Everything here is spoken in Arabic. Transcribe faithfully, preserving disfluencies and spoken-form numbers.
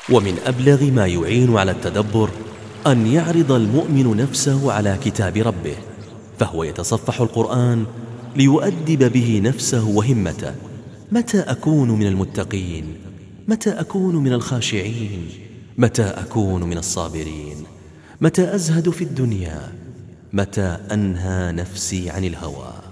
ومن أبلغ ما يعين على التدبر أن يعرض المؤمن نفسه على كتاب ربه، فهو يتصفح القرآن ليؤدب به نفسه وهمته. متى أكون من المتقين؟ متى أكون من الخاشعين؟ متى أكون من الصابرين؟ متى أزهد في الدنيا؟ متى أنهى نفسي عن الهوى؟